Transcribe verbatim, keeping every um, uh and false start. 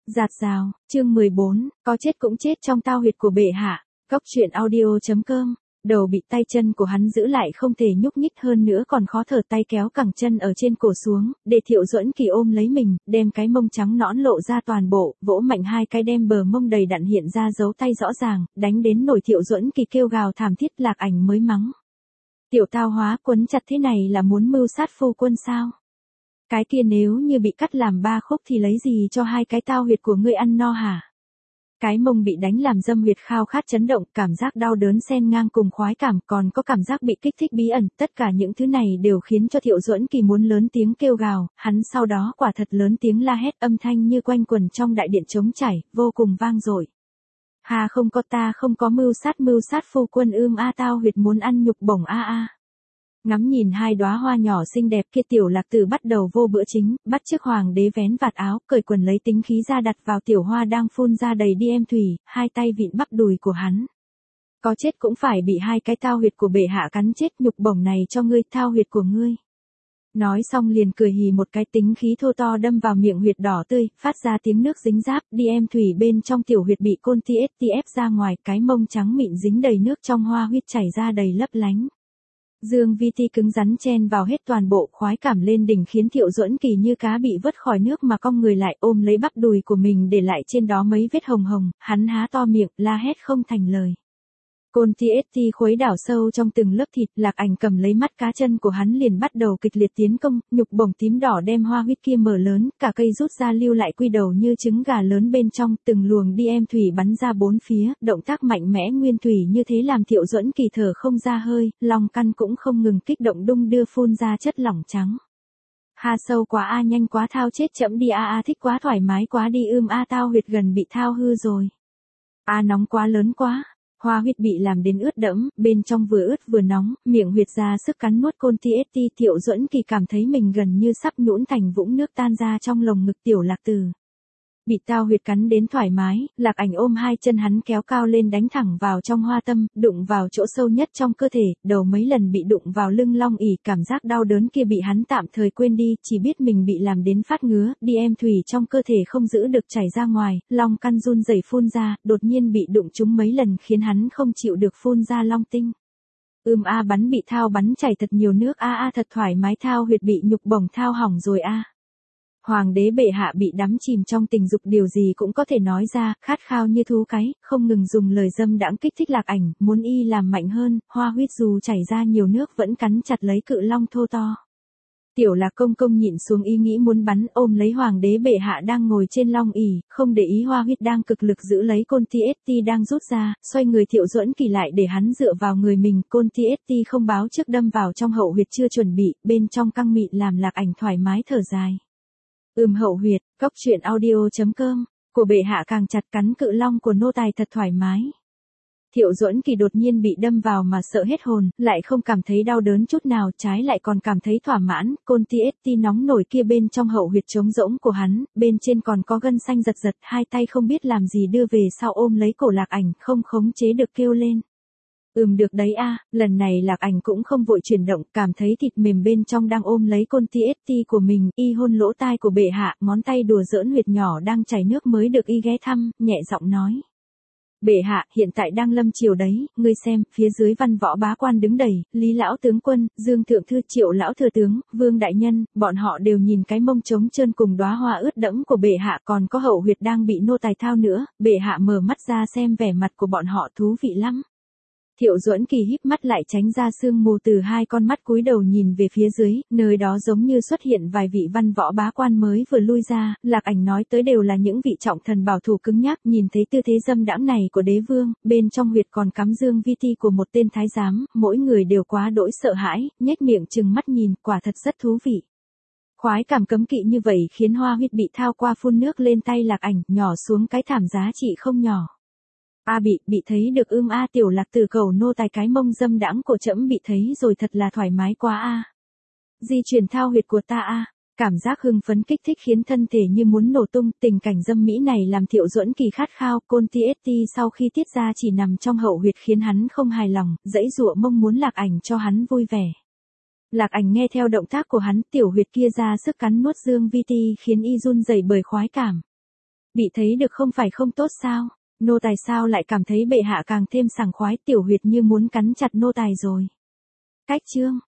Giạt rào, chương mười bốn, có chết cũng chết trong tao huyệt của bệ hạ. Góc truyện audio.com. Đầu bị tay chân của hắn giữ lại không thể nhúc nhích hơn nữa còn khó thở, tay kéo cẳng chân ở trên cổ xuống, để Thiệu Duẫn Kỳ ôm lấy mình, đem cái mông trắng nõn lộ ra toàn bộ, vỗ mạnh hai cái đem bờ mông đầy đặn hiện ra dấu tay rõ ràng, đánh đến nổi Thiệu Duẫn Kỳ kêu gào thảm thiết. Lạc Ảnh mới mắng: tiểu tao hóa, quấn chặt thế này là muốn mưu sát phu quân sao? Cái kia nếu như bị cắt làm ba khúc thì lấy gì cho hai cái tao huyệt của ngươi ăn no hả? Cái mông bị đánh làm dâm huyệt khao khát chấn động, cảm giác đau đớn xen ngang cùng khoái cảm, còn có cảm giác bị kích thích bí ẩn, tất cả những thứ này đều khiến cho Thiệu Duẫn Kỳ muốn lớn tiếng kêu gào, hắn sau đó quả thật lớn tiếng la hét, âm thanh như quanh quẩn trong đại điện trống chảy, vô cùng vang dội. Hà không có, ta không có mưu sát mưu sát phu quân ưm a, tao huyệt muốn ăn nhục bổng a a. Ngắm nhìn hai đóa hoa nhỏ xinh đẹp kia, Tiểu Lạc Tử bắt đầu vô bữa chính, bắt chước hoàng đế vén vạt áo, cởi quần lấy tính khí ra đặt vào tiểu hoa đang phun ra đầy đi em thủy, hai tay vịn bắp đùi của hắn. Có chết cũng phải bị hai cái tao huyệt của bệ hạ cắn chết, nhục bổng này cho ngươi, tao huyệt của ngươi. Nói xong liền cười hì một cái, tính khí thô to đâm vào miệng huyệt đỏ tươi, phát ra tiếng nước dính ráp, đi em thủy bên trong tiểu huyệt bị côn ti ét ti ép ra ngoài, cái mông trắng mịn dính đầy nước trong hoa huyết chảy ra đầy lấp lánh. Dương vi ti cứng rắn chen vào hết toàn bộ, khoái cảm lên đỉnh khiến Thiệu Duẫn Kỳ như cá bị vớt khỏi nước mà cong người lại, ôm lấy bắp đùi của mình để lại trên đó mấy vết hồng hồng, hắn há to miệng, la hét không thành lời. Côn ti ét ti khuấy đảo sâu trong từng lớp thịt, Lạc Ảnh cầm lấy mắt cá chân của hắn liền bắt đầu kịch liệt tiến công, nhục bổng tím đỏ đem hoa huyết kia mở lớn, cả cây rút ra lưu lại quy đầu như trứng gà lớn bên trong, từng luồng đi em thủy bắn ra bốn phía, động tác mạnh mẽ nguyên thủy như thế làm Thiệu Duẫn Kỳ thở không ra hơi, lòng căn cũng không ngừng kích động đung đưa phun ra chất lỏng trắng. Ha sâu quá a, nhanh quá, thao chết chậm đi a a, thích quá, thoải mái quá đi ưm a, tao huyệt gần bị thao hư rồi. A nóng quá, lớn quá. Hoa huyết bị làm đến ướt đẫm, bên trong vừa ướt vừa nóng, miệng huyệt ra sức cắn nuốt côn ti ét ti, Thiệu Duẫn Kỳ cảm thấy mình gần như sắp nhũn thành vũng nước tan ra trong lồng ngực Tiểu Lạc Tử. Bị tao huyệt cắn đến thoải mái, Lạc Ảnh ôm hai chân hắn kéo cao lên đánh thẳng vào trong hoa tâm, đụng vào chỗ sâu nhất trong cơ thể, đầu mấy lần bị đụng vào lưng long ỉ, cảm giác đau đớn kia bị hắn tạm thời quên đi, chỉ biết mình bị làm đến phát ngứa, đi em thủy trong cơ thể không giữ được chảy ra ngoài, long căn run rẩy phun ra, đột nhiên bị đụng trúng mấy lần khiến hắn không chịu được phun ra long tinh. Ưm a, bắn bị thao bắn chảy thật nhiều nước a a, thật thoải mái, thao huyệt bị nhục bổng thao hỏng rồi a. Hoàng đế bệ hạ bị đắm chìm trong tình dục, điều gì cũng có thể nói ra, khát khao như thú cái, không ngừng dùng lời dâm đãng kích thích Lạc Ảnh, muốn y làm mạnh hơn, hoa huyết dù chảy ra nhiều nước vẫn cắn chặt lấy cự long thô to. Tiểu Lạc công công nhịn xuống ý nghĩ muốn bắn, ôm lấy hoàng đế bệ hạ đang ngồi trên long ỷ, không để ý hoa huyết đang cực lực giữ lấy côn ti ét ti đang rút ra, xoay người Thiệu Duẫn Kỳ lại để hắn dựa vào người mình, côn ti ét ti không báo trước đâm vào trong hậu huyệt chưa chuẩn bị, bên trong căng mịn làm Lạc Ảnh thoải mái thở dài. Ừm hậu huyệt, góc truyện audio.com, của bệ hạ càng chặt, cắn cự long của nô tài thật thoải mái. Thiệu Duẫn Kỳ đột nhiên bị đâm vào mà sợ hết hồn, lại không cảm thấy đau đớn chút nào, trái lại còn cảm thấy thỏa mãn, côn ti ét ti nóng nổi kia bên trong hậu huyệt trống rỗng của hắn, bên trên còn có gân xanh giật giật, hai tay không biết làm gì đưa về sau ôm lấy cổ Lạc Ảnh, không khống chế được kêu lên. Ừm được đấy a, lần này Lạc Ảnh cũng không vội chuyển động, cảm thấy thịt mềm bên trong đang ôm lấy côn ti ét ti của mình, y hôn lỗ tai của bệ hạ, ngón tay đùa giỡn huyệt nhỏ đang chảy nước mới được y ghé thăm, nhẹ giọng nói. Bệ hạ, hiện tại đang lâm triều đấy, ngươi xem, phía dưới văn võ bá quan đứng đầy, Lý lão tướng quân, Dương thượng thư, Triệu lão thừa tướng, Vương đại nhân, bọn họ đều nhìn cái mông trống trơn cùng đóa hoa ướt đẫm của bệ hạ, còn có hậu huyệt đang bị nô tài thao nữa, bệ hạ mở mắt ra xem vẻ mặt của bọn họ thú vị lắm. Thiệu Duẫn Kỳ híp mắt lại tránh ra sương mù từ hai con mắt, cúi đầu nhìn về phía dưới, nơi đó giống như xuất hiện vài vị văn võ bá quan mới vừa lui ra, Lạc Ảnh nói tới đều là những vị trọng thần bảo thủ cứng nhắc, nhìn thấy tư thế dâm đãng này của đế vương, bên trong huyệt còn cắm dương vi ti của một tên thái giám, mỗi người đều quá đỗi sợ hãi, nhếch miệng trừng mắt nhìn, quả thật rất thú vị. Khoái cảm cấm kỵ như vậy khiến hoa huyết bị thao qua phun nước lên tay Lạc Ảnh, nhỏ xuống cái thảm giá trị không nhỏ. A bị, bị thấy được ưm a, Tiểu Lạc Tử cầu nô tài, cái mông dâm đãng của trẫm bị thấy rồi, thật là thoải mái quá a. Di chuyển thao huyệt của ta a. Cảm giác hưng phấn kích thích khiến thân thể như muốn nổ tung, tình cảnh dâm mỹ này làm Thiệu Duẫn Kỳ khát khao, côn ti ét ti sau khi tiết ra chỉ nằm trong hậu huyệt khiến hắn không hài lòng, dãy dụa mong muốn Lạc Ảnh cho hắn vui vẻ. Lạc Ảnh nghe theo động tác của hắn, tiểu huyệt kia ra sức cắn nuốt dương vi ti khiến y run rẩy bởi khoái cảm. Bị thấy được không phải không tốt sao? Nô tài sao lại cảm thấy bệ hạ càng thêm sảng khoái, tiểu huyệt như muốn cắn chặt nô tài rồi. Cách chương